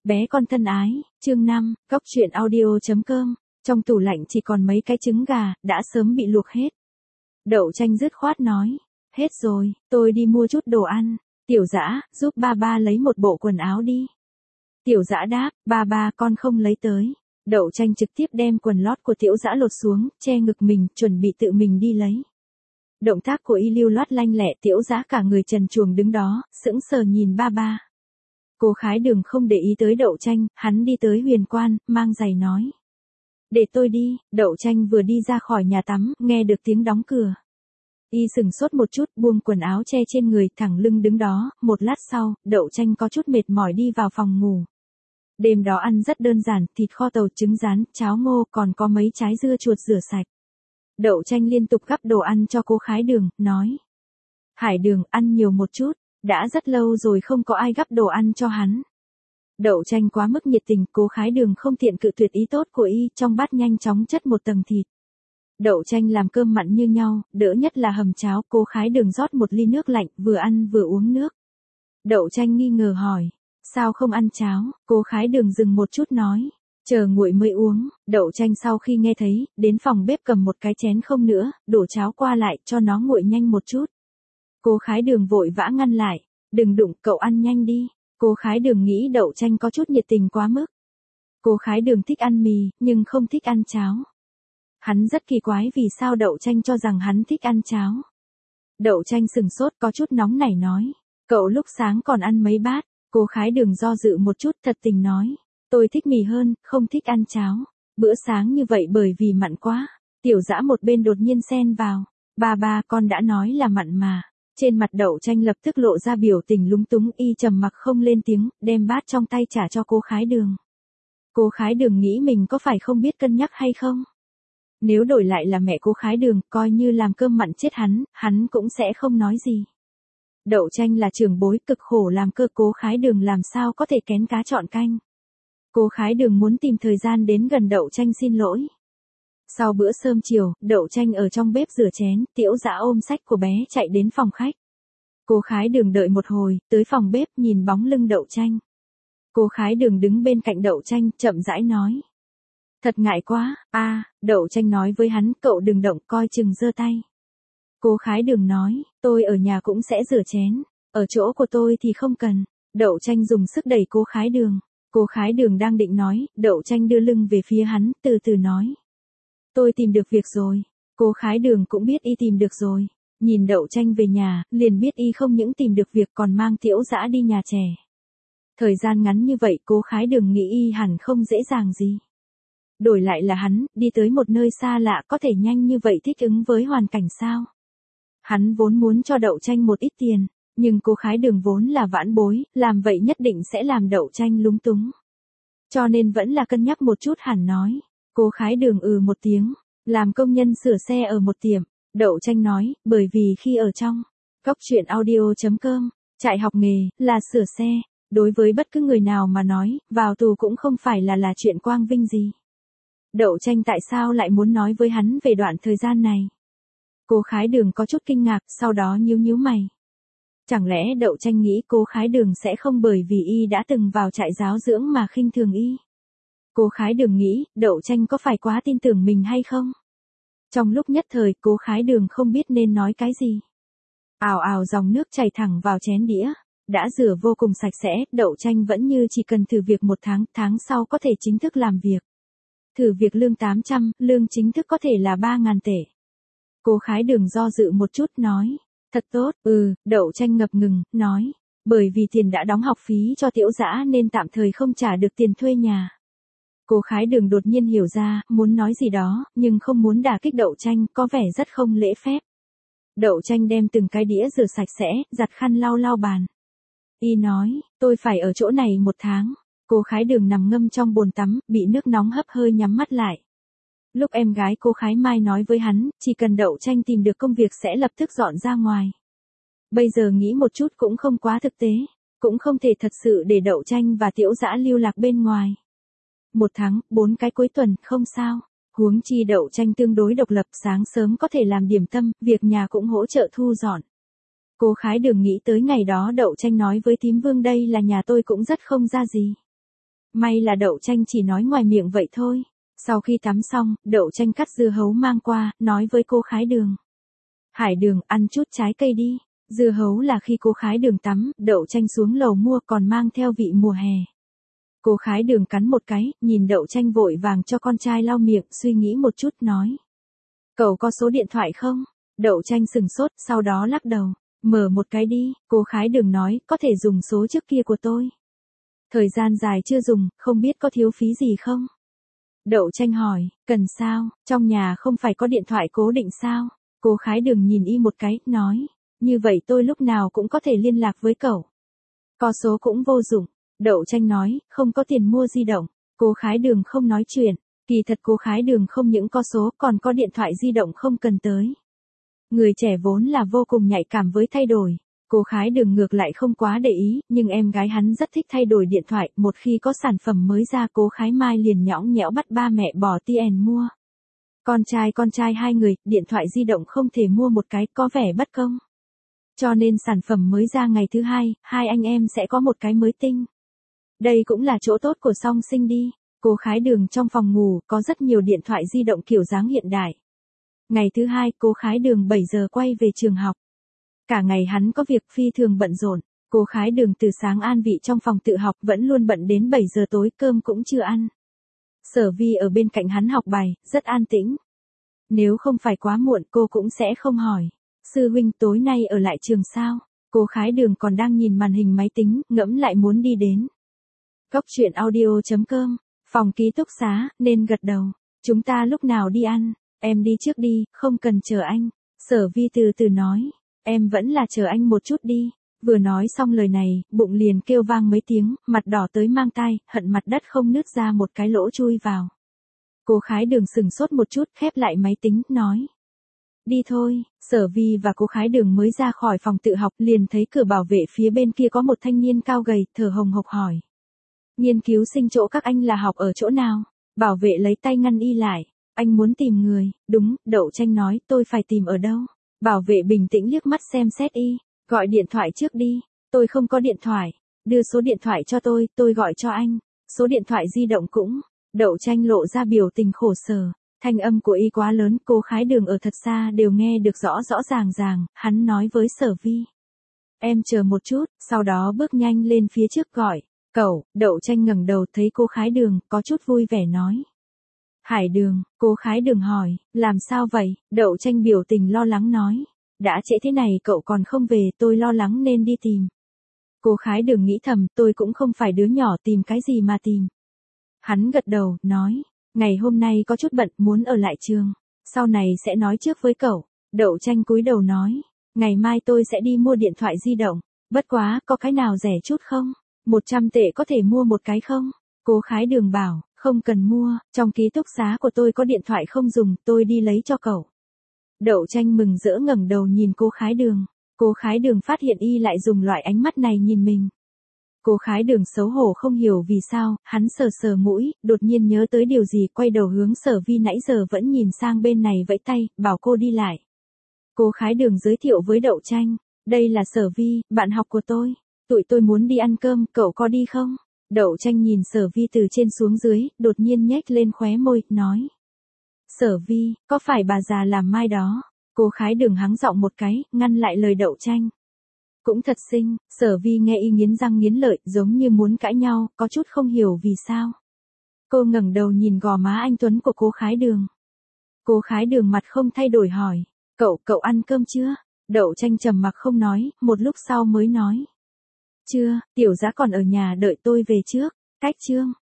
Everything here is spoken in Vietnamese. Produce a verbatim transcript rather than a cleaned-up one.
Bé con thân ái, chương năm, góc truyện audio.com, trong tủ lạnh chỉ còn mấy cái trứng gà, đã sớm bị luộc hết. Đậu Tranh dứt khoát nói, hết rồi, tôi đi mua chút đồ ăn. Tiểu Dã, giúp ba ba lấy một bộ quần áo đi. Tiểu Dã đáp, ba ba con không lấy tới. Đậu Tranh trực tiếp đem quần lót của Tiểu Dã lột xuống, che ngực mình, chuẩn bị tự mình đi lấy. Động tác của y lưu loát lanh lẹ, Tiểu Dã cả người trần truồng đứng đó, sững sờ nhìn ba ba. Cô Khái Đường không để ý tới Đậu Tranh, hắn đi tới Huyền Quan, mang giày nói. Để tôi đi. Đậu Tranh vừa đi ra khỏi nhà tắm, nghe được tiếng đóng cửa. Y sừng sốt một chút, buông quần áo che trên người, thẳng lưng đứng đó, một lát sau, Đậu Tranh có chút mệt mỏi đi vào phòng ngủ. Đêm đó ăn rất đơn giản, thịt kho tàu, trứng rán, cháo ngô, còn có mấy trái dưa chuột rửa sạch. Đậu Tranh liên tục gắp đồ ăn cho cô Khái Đường, nói. Hải Đường, ăn nhiều một chút, đã rất lâu rồi không có ai gắp đồ ăn cho hắn. Đậu Tranh quá mức nhiệt tình, cô Khái Đường không tiện cự tuyệt ý tốt của y, trong bát nhanh chóng chất một tầng thịt. Đậu Tranh làm cơm mặn như nhau, đỡ nhất là hầm cháo, cô Khái Đường rót một ly nước lạnh, vừa ăn vừa uống nước. Đậu Tranh nghi ngờ hỏi, sao không ăn cháo? Cô Khái Đường dừng một chút nói, chờ nguội mới uống. Đậu Tranh sau khi nghe thấy, đến phòng bếp cầm một cái chén không nữa, đổ cháo qua lại, cho nó nguội nhanh một chút. Cô Khái Đường vội vã ngăn lại, đừng đụng, cậu ăn nhanh đi. Cô Khái Đường nghĩ Đậu Tranh có chút nhiệt tình quá mức. Cô Khái Đường thích ăn mì, nhưng không thích ăn cháo. Hắn rất kỳ quái vì sao Đậu Tranh cho rằng hắn thích ăn cháo. Đậu Tranh sừng sốt, có chút nóng nảy nói, cậu lúc sáng còn ăn mấy bát. Cô Khái Đường do dự một chút, thật tình nói, tôi thích mì hơn, không thích ăn cháo. Bữa sáng như vậy bởi vì mặn quá. Tiểu Dã một bên đột nhiên xen vào, ba ba, con đã nói là mặn mà. Trên mặt Đậu Tranh lập tức lộ ra biểu tình lúng túng, y trầm mặc không lên tiếng, đem bát trong tay trả cho cô Khái Đường. Cô Khái Đường nghĩ mình có phải không biết cân nhắc hay không? Nếu đổi lại là mẹ cô Khái Đường, coi như làm cơm mặn chết hắn, hắn cũng sẽ không nói gì. Đậu Tranh là trưởng bối, cực khổ làm cơ, cô Khái Đường làm sao có thể kén cá chọn canh. Cô Khái Đường muốn tìm thời gian đến gần Đậu Tranh xin lỗi. Sau bữa cơm chiều, Đậu Tranh ở trong bếp rửa chén, Tiểu Dã ôm sách của bé chạy đến phòng khách. Cô Khái Đường đợi một hồi, tới phòng bếp nhìn bóng lưng Đậu Tranh. Cô Khái Đường đứng bên cạnh Đậu Tranh, chậm rãi nói. Thật ngại quá, a à, Đậu Tranh nói với hắn, cậu đừng động, coi chừng giơ tay. Cô Khái Đường nói, tôi ở nhà cũng sẽ rửa chén, ở chỗ của tôi thì không cần. Đậu Tranh dùng sức đẩy cô Khái Đường. Cô Khái Đường đang định nói, Đậu Tranh đưa lưng về phía hắn, từ từ nói. Tôi tìm được việc rồi. Cô Khái Đường cũng biết y tìm được rồi. Nhìn Đậu Tranh về nhà, liền biết y không những tìm được việc còn mang Tiểu Dã đi nhà trẻ. Thời gian ngắn như vậy, cô Khái Đường nghĩ y hẳn không dễ dàng gì. Đổi lại là hắn, đi tới một nơi xa lạ có thể nhanh như vậy thích ứng với hoàn cảnh sao? Hắn vốn muốn cho Đậu Tranh một ít tiền, nhưng cô Khái Đường vốn là vãn bối, làm vậy nhất định sẽ làm Đậu Tranh lúng túng. Cho nên vẫn là cân nhắc một chút hẳn nói. Cô Khái Đường ừ một tiếng, làm công nhân sửa xe ở một tiệm. Đậu Tranh nói, bởi vì khi ở trong góc truyện audio.com, trại học nghề, là sửa xe, đối với bất cứ người nào mà nói, vào tù cũng không phải là là chuyện quang vinh gì. Đậu Tranh tại sao lại muốn nói với hắn về đoạn thời gian này? Cô Khái Đường có chút kinh ngạc, sau đó nhíu nhíu mày. Chẳng lẽ Đậu Tranh nghĩ cô Khái Đường sẽ không bởi vì y đã từng vào trại giáo dưỡng mà khinh thường y? Cô Khái Đường nghĩ, Đậu Tranh có phải quá tin tưởng mình hay không? Trong lúc nhất thời, cô Khái Đường không biết nên nói cái gì. Ào ào dòng nước chảy thẳng vào chén đĩa. Đã rửa vô cùng sạch sẽ, Đậu Tranh vẫn như chỉ cần thử việc một tháng, tháng sau có thể chính thức làm việc. Thử việc lương tám trăm, lương chính thức có thể là ba ngàn tệ. Cô Khái Đường do dự một chút nói. Thật tốt, ừ, Đậu Tranh ngập ngừng, nói. Bởi vì tiền đã đóng học phí cho Tiểu Dã nên tạm thời không trả được tiền thuê nhà. Cô Khái Đường đột nhiên hiểu ra, muốn nói gì đó, nhưng không muốn đả kích Đậu Tranh, có vẻ rất không lễ phép. Đậu Tranh đem từng cái đĩa rửa sạch sẽ, giặt khăn lau lau bàn. Y nói, tôi phải ở chỗ này một tháng. Cô Khái Đường nằm ngâm trong bồn tắm, bị nước nóng hấp hơi nhắm mắt lại. Lúc em gái cô Khái Mai nói với hắn, chỉ cần Đậu Tranh tìm được công việc sẽ lập tức dọn ra ngoài. Bây giờ nghĩ một chút cũng không quá thực tế, cũng không thể thật sự để Đậu Tranh và Tiểu Dã lưu lạc bên ngoài. Một tháng, bốn cái cuối tuần, không sao. Huống chi Đậu Tranh tương đối độc lập, sáng sớm có thể làm điểm tâm, việc nhà cũng hỗ trợ thu dọn. Cô Khái Đường nghĩ tới ngày đó Đậu Tranh nói với thím Vương đây là nhà tôi cũng rất không ra gì. May là Đậu Tranh chỉ nói ngoài miệng vậy thôi. Sau khi tắm xong, Đậu Tranh cắt dưa hấu mang qua, nói với cô Khái Đường. Hải Đường, ăn chút trái cây đi. Dưa hấu là khi cô Khái Đường tắm, Đậu Tranh xuống lầu mua còn mang theo vị mùa hè. Cô Khái Đường cắn một cái, nhìn Đậu Tranh vội vàng cho con trai lau miệng, suy nghĩ một chút nói. Cậu có số điện thoại không? Đậu Tranh sừng sốt, sau đó lắc đầu. Mở một cái đi, cô Khái Đường nói, có thể dùng số trước kia của tôi. Thời gian dài chưa dùng, không biết có thiếu phí gì không? Đậu Tranh hỏi, cần sao, trong nhà không phải có điện thoại cố định sao? Cô Khái Đường nhìn y một cái, nói, như vậy tôi lúc nào cũng có thể liên lạc với cậu. Có số cũng vô dụng. Đậu Tranh nói, không có tiền mua di động. Cô Khái Đường không nói chuyện. Kỳ thật cô Khái Đường không những có số còn có điện thoại di động không cần tới. Người trẻ vốn là vô cùng nhạy cảm với thay đổi. Cô Khái Đường ngược lại không quá để ý, nhưng em gái hắn rất thích thay đổi điện thoại. Một khi có sản phẩm mới ra cô Khái Mai liền nhõng nhẽo bắt ba mẹ bỏ tiền mua. Con trai con trai hai người, điện thoại di động không thể mua một cái, có vẻ bất công. Cho nên sản phẩm mới ra ngày thứ hai, hai anh em sẽ có một cái mới tinh. Đây cũng là chỗ tốt của song sinh đi. Cô Khái Đường trong phòng ngủ có rất nhiều điện thoại di động kiểu dáng hiện đại. Ngày thứ hai, cô Khái Đường bảy giờ quay về trường học. Cả ngày hắn có việc phi thường bận rộn. Cô Khái Đường từ sáng an vị trong phòng tự học vẫn luôn bận đến bảy giờ tối, cơm cũng chưa ăn. Sở Vi ở bên cạnh hắn học bài, rất an tĩnh. Nếu không phải quá muộn cô cũng sẽ không hỏi. Sư huynh tối nay ở lại trường sao? Cô Khái Đường còn đang nhìn màn hình máy tính, ngẫm lại muốn đi đến. Cốc truyện audio chấm com, phòng ký túc xá, nên gật đầu. Chúng ta lúc nào đi ăn? Em đi trước đi, không cần chờ anh. Sở Vi từ từ nói. Em vẫn là chờ anh một chút đi. Vừa nói xong lời này, bụng liền kêu vang mấy tiếng, mặt đỏ tới mang tai, hận mặt đất không nứt ra một cái lỗ chui vào. Cô Khái Đường sừng sốt một chút, khép lại máy tính, nói. Đi thôi. Sở Vi và cô Khái Đường mới ra khỏi phòng tự học liền thấy cửa bảo vệ phía bên kia có một thanh niên cao gầy, thở hồng hộc hỏi. Nghiên cứu sinh chỗ các anh là học ở chỗ nào? Bảo vệ lấy tay ngăn y lại. Anh muốn tìm người. Đúng, Đậu Tranh nói, tôi phải tìm ở đâu? Bảo vệ bình tĩnh liếc mắt xem xét y. Gọi điện thoại trước đi. Tôi không có điện thoại. Đưa số điện thoại cho tôi, tôi gọi cho anh. Số điện thoại di động cũng. Đậu Tranh lộ ra biểu tình khổ sở. Thanh âm của y quá lớn, cô Khái Đường ở thật xa đều nghe được rõ rõ ràng ràng, hắn nói với Sở Vi. Em chờ một chút, sau đó bước nhanh lên phía trước gọi. Cậu, Đậu Tranh ngẩng đầu thấy cô Khái Đường, có chút vui vẻ nói. Hải Đường, cô Khái Đường hỏi, làm sao vậy? Đậu Tranh biểu tình lo lắng nói. Đã trễ thế này cậu còn không về, tôi lo lắng nên đi tìm. Cô Khái Đường nghĩ thầm, tôi cũng không phải đứa nhỏ tìm cái gì mà tìm. Hắn gật đầu, nói. Ngày hôm nay có chút bận, muốn ở lại trường. Sau này sẽ nói trước với cậu. Đậu Tranh cúi đầu nói. Ngày mai tôi sẽ đi mua điện thoại di động. Bất quá, có cái nào rẻ chút không? một trăm tệ có thể mua một cái không? Cô Khái Đường bảo, không cần mua, trong ký túc xá của tôi có điện thoại không dùng, tôi đi lấy cho cậu. Đậu Tranh mừng rỡ ngẩng đầu nhìn cô Khái Đường. Cô Khái Đường phát hiện y lại dùng loại ánh mắt này nhìn mình. Cô Khái Đường xấu hổ không hiểu vì sao, hắn sờ sờ mũi, đột nhiên nhớ tới điều gì, quay đầu hướng Sở Vi nãy giờ vẫn nhìn sang bên này vẫy tay, bảo cô đi lại. Cô Khái Đường giới thiệu với Đậu Tranh, đây là Sở Vi, bạn học của tôi. Tụi tôi muốn đi ăn cơm, cậu có đi không? Đậu Tranh nhìn Sở Vi từ trên xuống dưới, đột nhiên nhếch lên khóe môi, nói. Sở Vi, có phải bà già làm mai đó? Cô Khái Đường hắng giọng một cái, ngăn lại lời Đậu Tranh. Cũng thật xinh. Sở Vi nghe y nghiến răng nghiến lợi, giống như muốn cãi nhau, có chút không hiểu vì sao. Cô ngẩng đầu nhìn gò má anh tuấn của cô Khái Đường. Cô Khái Đường mặt không thay đổi hỏi, cậu, cậu ăn cơm chưa? Đậu Tranh trầm mặc không nói, một lúc sau mới nói. Chưa, Tiểu Dã còn ở nhà đợi tôi về trước. Cách chương.